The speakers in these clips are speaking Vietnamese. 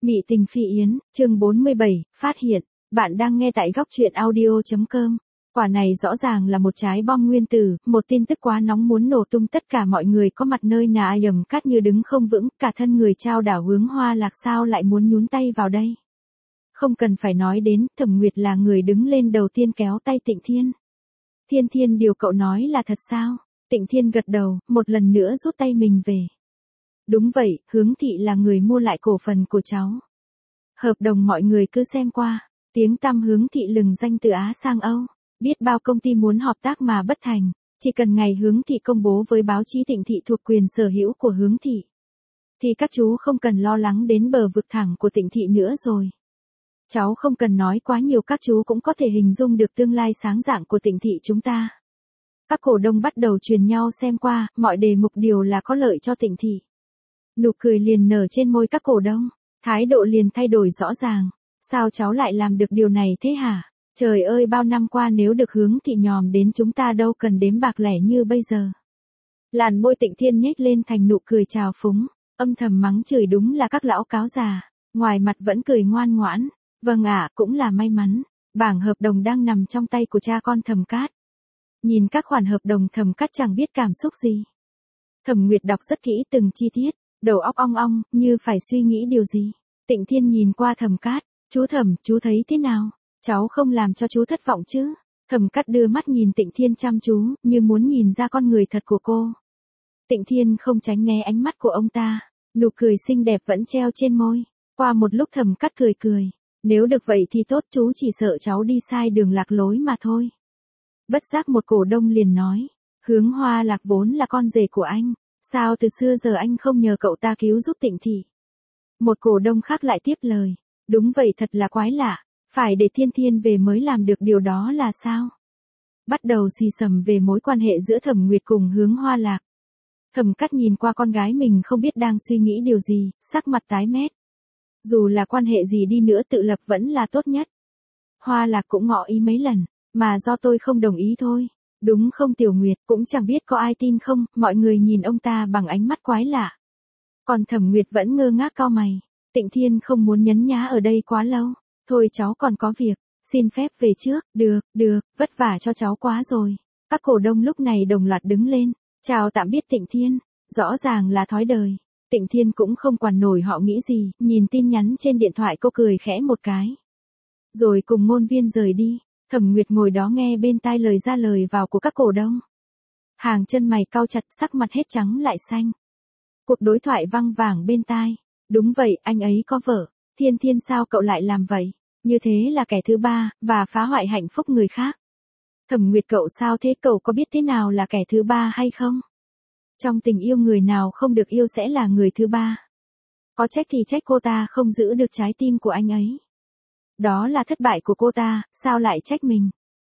Mị tình phi yến, chương 47, phát hiện, bạn đang nghe tại góc truyện audio.com. Quả này rõ ràng là một trái bom nguyên tử, một tin tức quá nóng muốn nổ tung tất cả mọi người có mặt nơi nà yầm cát như đứng không vững, cả thân người trao đảo hướng Hoa Lạc sao lại muốn nhún tay vào đây. Không cần phải nói đến, Thẩm Nguyệt là người đứng lên đầu tiên kéo tay Tịnh Thiên. Thiên Thiên điều cậu nói là thật sao? Tịnh Thiên gật đầu, một lần nữa rút tay mình về. Đúng vậy, Hướng Thị là người mua lại cổ phần của cháu. Hợp đồng mọi người cứ xem qua, tiếng tăm Hướng Thị lừng danh từ Á sang Âu, biết bao công ty muốn hợp tác mà bất thành, chỉ cần ngày Hướng Thị công bố với báo chí Tịnh Thị thuộc quyền sở hữu của Hướng Thị, thì các chú không cần lo lắng đến bờ vực thẳng của Tịnh Thị nữa rồi. Cháu không cần nói quá nhiều, các chú cũng có thể hình dung được tương lai sáng rạng của Tịnh Thị chúng ta. Các cổ đông bắt đầu truyền nhau xem qua, mọi đề mục đều là có lợi cho Tịnh Thị. Nụ cười liền nở trên môi các cổ đông, thái độ liền thay đổi rõ ràng. Sao cháu lại làm được điều này thế hả? Trời ơi, bao năm qua nếu được Hướng Thị nhòm đến chúng ta đâu cần đếm bạc lẻ như bây giờ. Làn môi Tịnh Thiên nhếch lên thành nụ cười trào phúng, âm thầm mắng chửi đúng là các lão cáo già, ngoài mặt vẫn cười ngoan ngoãn. Vâng ạ, cũng là may mắn, bảng hợp đồng đang nằm trong tay của cha con Thẩm Cát. Nhìn các khoản hợp đồng Thẩm Cát chẳng biết cảm xúc gì. Thẩm Nguyệt đọc rất kỹ từng chi tiết, đầu óc ong ong, như phải suy nghĩ điều gì. Tịnh Thiên nhìn qua Thẩm Cát, chú Thẩm, chú thấy thế nào? Cháu không làm cho chú thất vọng chứ? Thẩm Cát đưa mắt nhìn Tịnh Thiên chăm chú, như muốn nhìn ra con người thật của cô. Tịnh Thiên không tránh né ánh mắt của ông ta, nụ cười xinh đẹp vẫn treo trên môi. Qua một lúc Thẩm Cát cười cười. Nếu được vậy thì tốt, chú chỉ sợ cháu đi sai đường lạc lối mà thôi. Bất giác một cổ đông liền nói, Hướng Hoa Lạc vốn là con rể của anh, sao từ xưa giờ anh không nhờ cậu ta cứu giúp Tịnh Thị? Một cổ đông khác lại tiếp lời, đúng vậy, thật là quái lạ, phải để Thiên Thiên về mới làm được điều đó là sao? Bắt đầu xì xầm về mối quan hệ giữa Thẩm Nguyệt cùng Hướng Hoa Lạc. Thẩm Cát nhìn qua con gái mình không biết đang suy nghĩ điều gì, sắc mặt tái mét. Dù là quan hệ gì đi nữa tự lập vẫn là tốt nhất. Hoa Lạc cũng ngỏ ý mấy lần, mà do tôi không đồng ý thôi. Đúng không Tiểu Nguyệt, cũng chẳng biết có ai tin không, mọi người nhìn ông ta bằng ánh mắt quái lạ. Còn Thẩm Nguyệt vẫn ngơ ngác cau mày. Tịnh Thiên không muốn nhấn nhá ở đây quá lâu. Thôi cháu còn có việc, xin phép về trước. Được, vất vả cho cháu quá rồi. Các cổ đông lúc này đồng loạt đứng lên, chào tạm biệt Tịnh Thiên, rõ ràng là thói đời. Tịnh Thiên cũng không quản nổi họ nghĩ gì, nhìn tin nhắn trên điện thoại cô cười khẽ một cái. Rồi cùng ngôn viên rời đi, Thẩm Nguyệt ngồi đó nghe bên tai lời ra lời vào của các cổ đông. Hàng chân mày cau chặt, sắc mặt hết trắng lại xanh. Cuộc đối thoại văng vẳng bên tai. Đúng vậy, anh ấy có vợ. Thiên Thiên sao cậu lại làm vậy? Như thế là kẻ thứ ba, và phá hoại hạnh phúc người khác. Thẩm Nguyệt cậu sao thế, cậu có biết thế nào là kẻ thứ ba hay không? Trong tình yêu người nào không được yêu sẽ là người thứ ba. Có trách thì trách cô ta không giữ được trái tim của anh ấy. Đó là thất bại của cô ta, sao lại trách mình?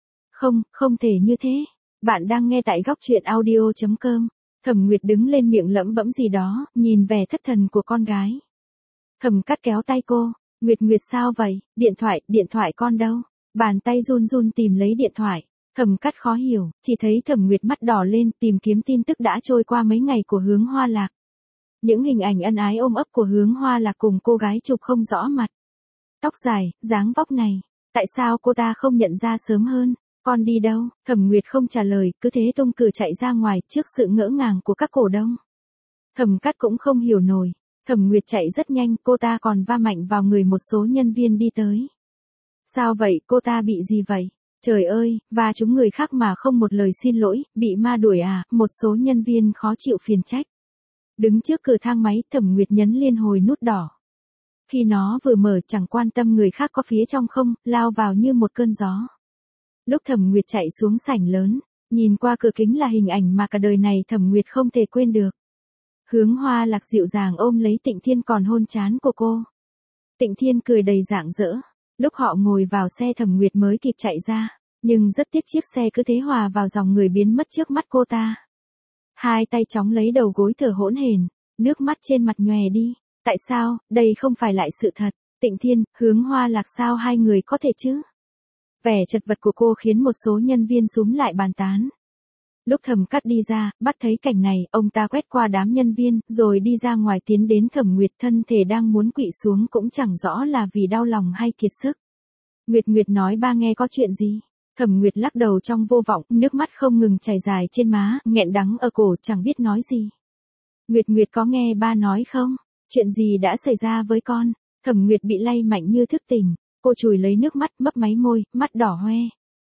Không thể như thế. Bạn đang nghe tại góc truyện audio.com. Thẩm Nguyệt đứng lên miệng lẩm bẩm gì đó, nhìn vẻ thất thần của con gái. Thẩm Cát kéo tay cô, Nguyệt sao vậy, điện thoại con đâu? Bàn tay run run tìm lấy điện thoại. Thẩm Cát khó hiểu, chỉ thấy Thẩm Nguyệt mắt đỏ lên tìm kiếm tin tức đã trôi qua mấy ngày của Hướng Hoa Lạc. Những hình ảnh ân ái ôm ấp của Hướng Hoa Lạc cùng cô gái chụp không rõ mặt. Tóc dài, dáng vóc này, tại sao cô ta không nhận ra sớm hơn? Con đi đâu? Thẩm Nguyệt không trả lời, cứ thế tung cửa chạy ra ngoài trước sự ngỡ ngàng của các cổ đông. Thẩm Cát cũng không hiểu nổi. Thẩm Nguyệt chạy rất nhanh, cô ta còn va mạnh vào người một số nhân viên đi tới. Sao vậy, cô ta bị gì vậy? Trời ơi, và chúng người khác mà không một lời xin lỗi, bị ma đuổi à? Một số nhân viên khó chịu phiền trách. Đứng trước cửa thang máy, Thẩm Nguyệt nhấn liên hồi nút đỏ. Khi nó vừa mở chẳng quan tâm người khác có phía trong không, lao vào như một cơn gió. Lúc Thẩm Nguyệt chạy xuống sảnh lớn, nhìn qua cửa kính là hình ảnh mà cả đời này Thẩm Nguyệt không thể quên được. Hướng Hoa Lạc dịu dàng ôm lấy Tịnh Thiên còn hôn trán của cô. Tịnh Thiên cười đầy rạng rỡ. Lúc họ ngồi vào xe Thẩm Nguyệt mới kịp chạy ra, nhưng rất tiếc chiếc xe cứ thế hòa vào dòng người biến mất trước mắt cô ta. Hai tay chóng lấy đầu gối thở hỗn hển, nước mắt trên mặt nhòe đi. Tại sao, đây không phải lại sự thật? Tịnh Thiên, Hướng Hoa Lạc sao hai người có thể chứ? Vẻ chật vật của cô khiến một số nhân viên xúm lại bàn tán. Lúc Thẩm Cát đi ra, bắt thấy cảnh này, ông ta quét qua đám nhân viên, rồi đi ra ngoài tiến đến Thẩm Nguyệt, thân thể đang muốn quỵ xuống cũng chẳng rõ là vì đau lòng hay kiệt sức. Nguyệt Nguyệt nói ba nghe có chuyện gì? Thẩm Nguyệt lắc đầu trong vô vọng, nước mắt không ngừng chảy dài trên má, nghẹn đắng ở cổ, chẳng biết nói gì. Nguyệt Nguyệt có nghe ba nói không? Chuyện gì đã xảy ra với con? Thẩm Nguyệt bị lay mạnh như thức tỉnh, cô chùi lấy nước mắt, mấp máy môi, mắt đỏ hoe.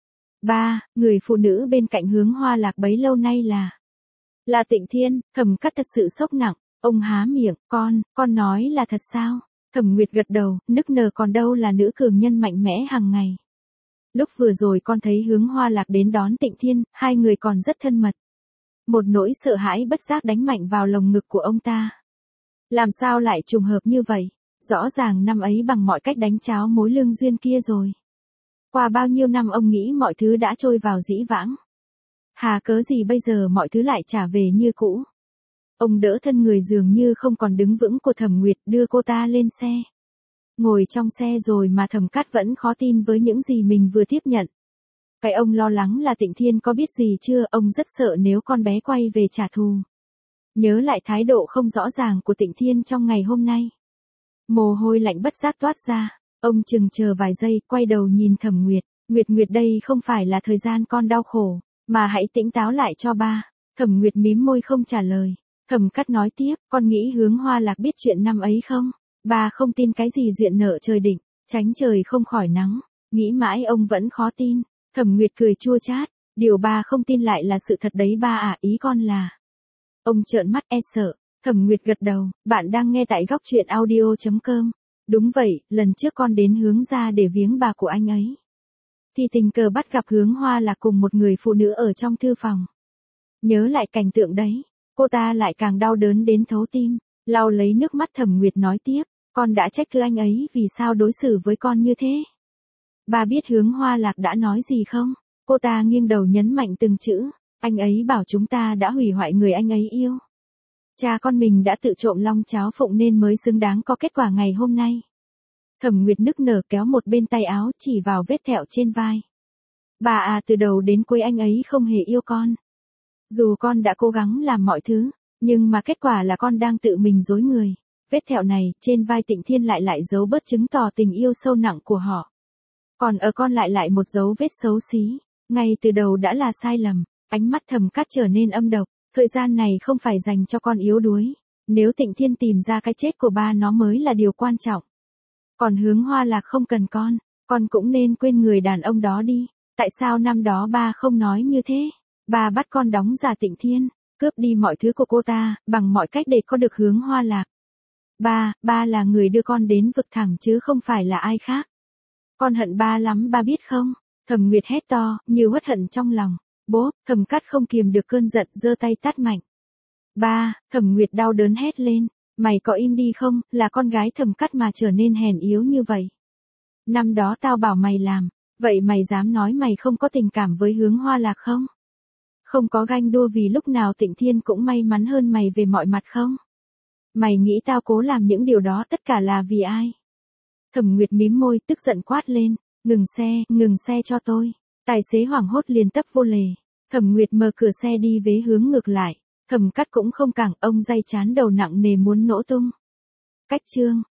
Ba, người phụ nữ bên cạnh Hướng Hoa Lạc bấy lâu nay là Tịnh Thiên. Thẩm Cát thật sự sốc nặng, ông há miệng, con nói là thật sao? Thẩm Nguyệt gật đầu, nức nở còn đâu là nữ cường nhân mạnh mẽ hàng ngày. Lúc vừa rồi con thấy Hướng Hoa Lạc đến đón Tịnh Thiên, hai người còn rất thân mật. Một nỗi sợ hãi bất giác đánh mạnh vào lồng ngực của ông ta. Làm sao lại trùng hợp như vậy? Rõ ràng năm ấy bằng mọi cách đánh tráo mối lương duyên kia rồi. Qua bao nhiêu năm ông nghĩ mọi thứ đã trôi vào dĩ vãng. Hà cớ gì bây giờ mọi thứ lại trả về như cũ. Ông đỡ thân người dường như không còn đứng vững của Thẩm Nguyệt, đưa cô ta lên xe. Ngồi trong xe rồi mà Thẩm Cát vẫn khó tin với những gì mình vừa tiếp nhận. Cái ông lo lắng là Tịnh Thiên có biết gì chưa, ông rất sợ nếu con bé quay về trả thù. Nhớ lại thái độ không rõ ràng của Tịnh Thiên trong ngày hôm nay. Mồ hôi lạnh bất giác toát ra, ông chừng chờ vài giây, quay đầu nhìn Thẩm Nguyệt. Nguyệt đây không phải là thời gian con đau khổ, mà hãy tỉnh táo lại cho ba. Thẩm Nguyệt mím môi không trả lời. Thẩm Cát nói tiếp, con nghĩ Hướng Hoa Lạc biết chuyện năm ấy không? Ba không tin cái gì duyên nợ trời định, tránh trời không khỏi nắng. Nghĩ mãi ông vẫn khó tin. Thẩm Nguyệt cười chua chát, điều ba không tin lại là sự thật đấy ba à, ý con là. Ông trợn mắt e sợ. Thẩm Nguyệt gật đầu, bạn đang nghe tại góc truyện audio.com. Đúng vậy, lần trước con đến Hướng gia để viếng bà của anh ấy. Thì tình cờ bắt gặp Hướng Hoa Lạc cùng một người phụ nữ ở trong thư phòng. Nhớ lại cảnh tượng đấy, cô ta lại càng đau đớn đến thấu tim. Lau lấy nước mắt Thẩm Nguyệt nói tiếp, con đã trách cứ anh ấy vì sao đối xử với con như thế. Bà biết Hướng Hoa Lạc đã nói gì không? Cô ta nghiêng đầu nhấn mạnh từng chữ, anh ấy bảo chúng ta đã hủy hoại người anh ấy yêu. Cha con mình đã tự trộm long cháo phụng nên mới xứng đáng có kết quả ngày hôm nay. Thẩm Nguyệt nức nở kéo một bên tay áo chỉ vào vết thẹo trên vai. Bà à, từ đầu đến cuối anh ấy không hề yêu con. Dù con đã cố gắng làm mọi thứ, nhưng mà kết quả là con đang tự mình dối người. Vết thẹo này trên vai Tịnh Thiên lại giấu bớt chứng tỏ tình yêu sâu nặng của họ. Còn ở con lại một dấu vết xấu xí, ngay từ đầu đã là sai lầm. Ánh mắt Thẩm Cát trở nên âm độc, thời gian này không phải dành cho con yếu đuối. Nếu Tịnh Thiên tìm ra cái chết của ba nó mới là điều quan trọng. Còn Hướng Hoa Lạc không cần con cũng nên quên người đàn ông đó đi. Tại sao năm đó ba không nói như thế? Ba bắt con đóng giả Tịnh Thiên, cướp đi mọi thứ của cô ta, bằng mọi cách để có được Hướng Hoa Lạc. Ba là người đưa con đến vực thẳm chứ không phải là ai khác. Con hận ba lắm ba biết không? Thẩm Nguyệt hét to, như uất hận trong lòng. Bố, Thẩm Cát không kiềm được cơn giận, giơ tay tát mạnh. Ba, Thẩm Nguyệt đau đớn hét lên, mày có im đi không, là con gái Thẩm Cát mà trở nên hèn yếu như vậy. Năm đó tao bảo mày làm, vậy mày dám nói mày không có tình cảm với Hướng Hoa Lạc không? Không có ganh đua vì lúc nào Tịnh Thiên cũng may mắn hơn mày về mọi mặt không? Mày nghĩ tao cố làm những điều đó tất cả là vì ai? Thẩm Nguyệt mím môi tức giận quát lên, ngừng xe cho tôi. Tài xế hoảng hốt liền tấp vô lề. Thẩm Nguyệt mở cửa xe đi về hướng ngược lại. Thẩm Cát cũng không cảng, ông day chán đầu nặng nề muốn nổ tung. Cách chương